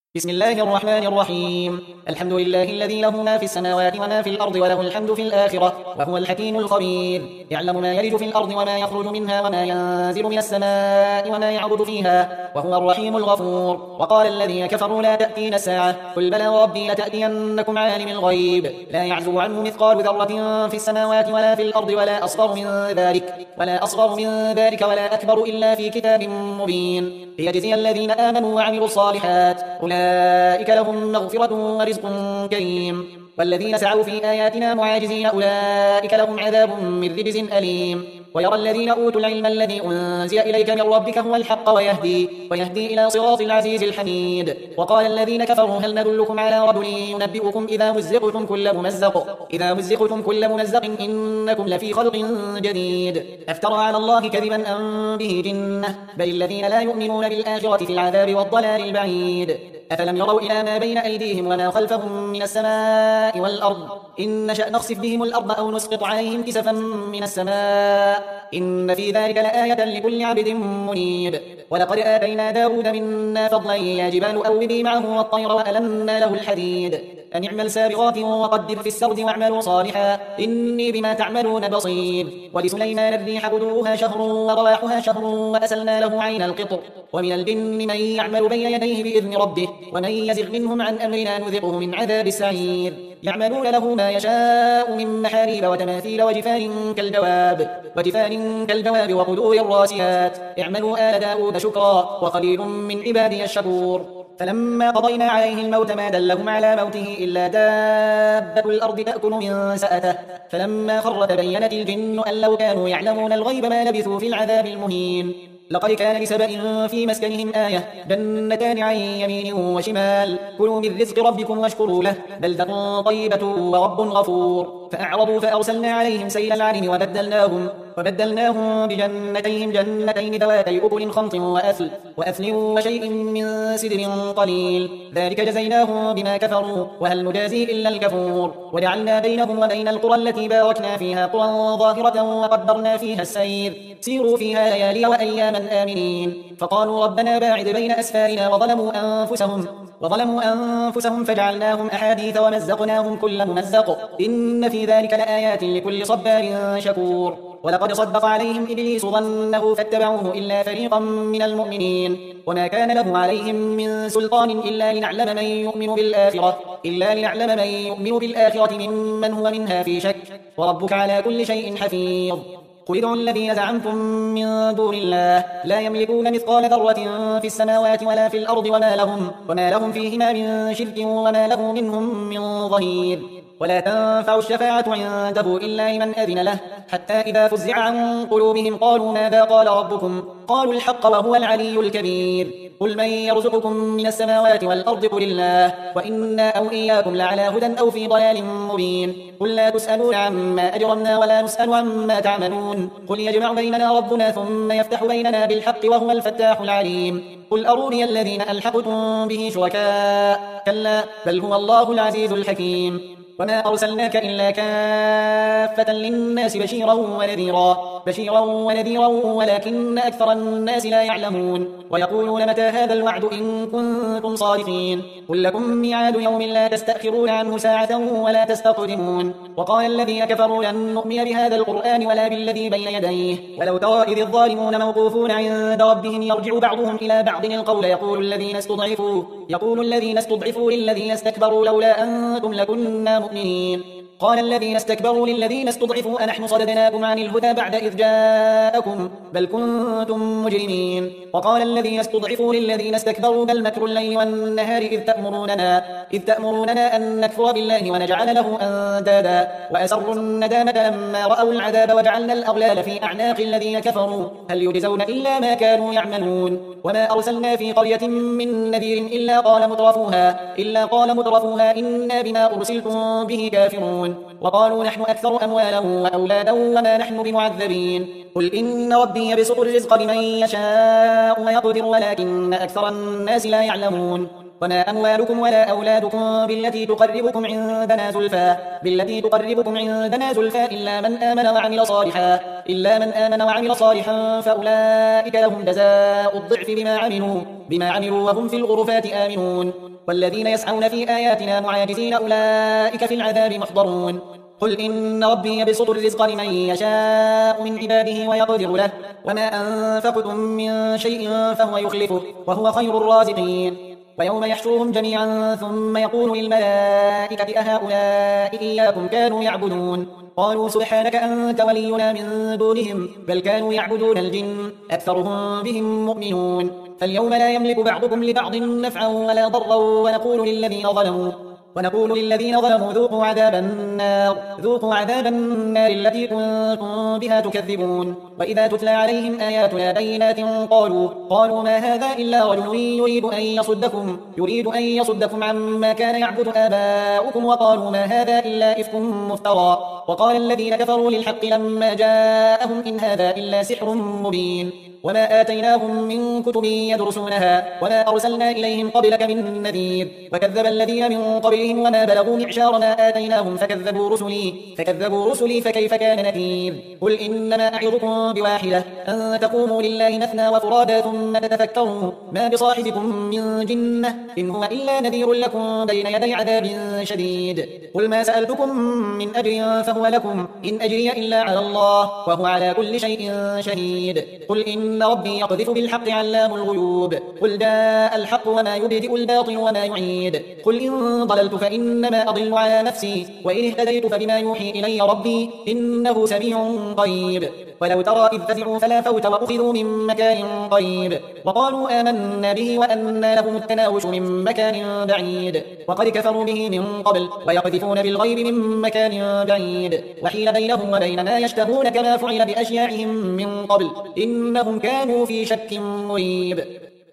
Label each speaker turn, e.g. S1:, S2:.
S1: بسم الله الرحمن الرحيم. الحمد لله الذي له ما في السماوات وما في الأرض وله الحمد في الآخرة وهو الحكيم الخبير. يعلم ما يلج في الأرض وما يخرج منها وما ينزل من السماء وما يعبد فيها وهو الرحيم الغفور. وقال الذين كفروا لا تأتين الساعة قل بلى وربي لتأتينكم عالم الغيب لا يعزب عنه مثقال ذرة في السماوات ولا في الأرض ولا أصغر من ذلك ولا أكبر إلا في كتاب مبين ليجزي الذين آمنوا وعملوا الصالحات أولئك لهم مغفرة ورزق كريم. والذين سعوا في آياتنا معاجزين أولئك لهم عذاب من رجز أليم. ويرى الذين أوتوا العلم الذي أنزل إليك من ربك هو الحق ويهدي إلى صراط العزيز الحميد. وقال الذين كفروا هل ندلكم على رجل ينبئكم إذا مزقتم كل ممزق إنكم لفي خلق جديد أفترى على الله كذبا أم به جنة بل الذين لا يؤمنون بالآخرة في العذاب والضلال البعيد. أفلم يروا إلى ما بين أيديهم وما خلفهم من السماء والأرض إن نشأ نخسف بهم الأرض أو نسقط عليهم كسفا من السماء إن في ذلك لآية لكل عبد منيب. ولقد آتينا داود منا فضلا يا جبال أوبي معه والطير وألنا له الحديد أن اعمل سابغات وقدر في السرد واعملوا صالحا إني بما تعملون بصير. ولسليمان الريح غدوها شهر ورواحها شهر وأسلنا له عين القطر ومن الجن من يعمل بين يديه بإذن ربه ومن يزغ منهم عن أمرنا نذقه من عذاب السعير. يعملون له ما يشاء من محاريب وتماثيل وجفان كالجواب وقدور الراسيات اعملوا آل داود شكرا وقليل من عبادي الشكور. فلما قضينا عليه الموت ما دلهم على موته إلا دابة الأرض تأكل من سأته فلما خر تبينت الجن أن لو كانوا يعلمون الغيب ما لبثوا في العذاب المهين. لقد كان لسبأ في مسكنهم آية جنتان عن يمين وشمال كلوا من رزق ربكم واشكروا له بلدة طيبة ورب غفور. فأعرضوا فأرسلنا عليهم سيل العرم وبدلناهم بجنتين ذواتي أكل خمط وأثل وشيء من سدر قليل ذلك جزيناهم بما كفروا وهل نجازي إلا الكفور. وجعلنا بينهم وبين القرى التي باركنا فيها قرى ظاهرة وقدرنا فيها السير سيروا فيها ليالي وأياما آمنين. فقالوا ربنا باعد بين أسفارنا وظلموا أنفسهم فجعلناهم أحاديث ومزقناهم كل ممزق إن في ذلك لآيات لكل صبار شكور. ولقد صدق عليهم إبليس ظنه فاتبعوه إلا فريقا من المؤمنين وما كان له عليهم من سلطان إلا لنعلم من يؤمن بالآخرة ممن هو منها في شك وربك على كل شيء حفيظ. قل ادعوا الذين زعمتم من دون الله لا يملكون مثقال ذرة في السماوات ولا في الأرض وما لهم فيهما من شرك وما له منهم من ظهير. ولا تنفع الشفاعة عنده إلا لمن أذن له حتى إذا فزع عن قلوبهم قالوا ماذا قال ربكم قالوا الحق وهو العلي الكبير. قل من يرزقكم من السماوات والأرض قل الله وإنا أو إياكم لعلى هدى أو في ضلال مبين. قل لا تسألون عما أجرمنا ولا نسأل عما تعملون قل يجمع بيننا ربنا ثم يفتح بيننا بالحق وهو الفتاح العليم. قل أروني الذين ألحقتم به شركاء كلا بل هو الله العزيز الحكيم. وما أرسلناك إلا كافة للناس بشيرا ونذيرا ولكن أكثر الناس لا يعلمون. ويقولون متى هذا الوعد إن كنتم صادقين قل لكم ميعاد يوم لا تستأخرون عنه ساعة ولا تستقدمون. وقال الذين كفروا لن نؤمن بهذا القرآن ولا بالذي بين يديه ولو ترى إذ الظالمون موقوفون عند ربهم يرجع بعضهم إلى بعض القول يقول الذين استضعفوا للذين استكبروا لولا أنتم لكنا مؤمنين. قال الذين استكبروا للذين استضعفوا أنحن صددناكم عن الهدى بعد إذ جاءكم بل كنتم مجرمين. وقال الذين استضعفوا للذين استكبروا بل مكر الليل والنهار إذ تأمروننا أن نكفر بالله ونجعل له أندادا وأسروا الندامة لما رأوا العذاب وجعلنا الأغلال في أعناق الذين كفروا هل يجزون إلا ما كانوا يعملون. وما أرسلنا في قرية من نذير إلا قال مترفوها إنا بما أرسلتم به كافرون. وقالوا نحن أكثر أموالا وأولادا وما نحن بمعذبين. قل إن ربي يبسط الرزق لمن يشاء ويقدر ولكن أكثر الناس لا يعلمون. وما أموالكم ولا أولادكم بالتي تقربكم عندنا زلفى إلا من آمن وعمل صالحا فأولئك لهم جزاء الضعف بما عملوا وهم في الغرفات آمنون والذين يسعون في آياتنا معاجزين أولئك في العذاب محضرون قل إن ربي يبسط الرزق لمن يشاء من عباده ويقدر له وما أنفقتم من شيء فهو يخلفه وهو خير الرازقين ويوم يحشرهم جميعا ثم يقول للملائكة أهؤلاء إياكم كانوا يعبدون قالوا سبحانك أنت ولينا من دونهم بل كانوا يعبدون الجن أكثرهم بهم مؤمنون فاليوم لا يملك بعضكم لبعض نفعا ولا ضرا ونقول للذين ظلموا ذوقوا عذاب النار التي كنتم بها تكذبون وإذا تتلى عليهم آياتنا بينات قالوا ما هذا إلا رجل يريد أن يصدكم عما كان يعبد آباؤكم وقالوا ما هذا إلا إفك مفترى وقال الذين كفروا للحق لما جاءهم إن هذا إلا سحر مبين وما آتيناهم من كتب يدرسونها وما أرسلنا إليهم قبلك من نذير وكذب الذين من قبلهم وما بلغوا معشار ما آتيناهم فكذبوا رسلي فكيف كان نكير قل إنما أعظكم بواحدة أن تقوموا لله مثنى وفرادا ثم تتفكروا ما بصاحبكم من جنة إن هو إلا نذير لكم بين يدي عذاب شديد قل ما سألتكم من أجر فهو لكم إن أجري إلا على الله وهو على كل شيء شهيد قل إن ربي يقذف بالحق علام الغيوب قل جاء الحق وما يبدئ الباطل وما يعيد قل إن ضللت فإنما أضل على نفسي وإن اهتديت فبما يوحي إلي ربي إنه سميع قريب ولو ترى إذ فزعوا فلا فوت وأخذوا من مكان قريب وقالوا آمنا به وأنى لهم التناوش من مكان بعيد وقد كفروا به من قبل ويقذفون بالغيب من مكان بعيد وحيل بينهم وبين ما يشتهون كما فعل بأشياعهم من قبل إنهم كانوا في شك مريب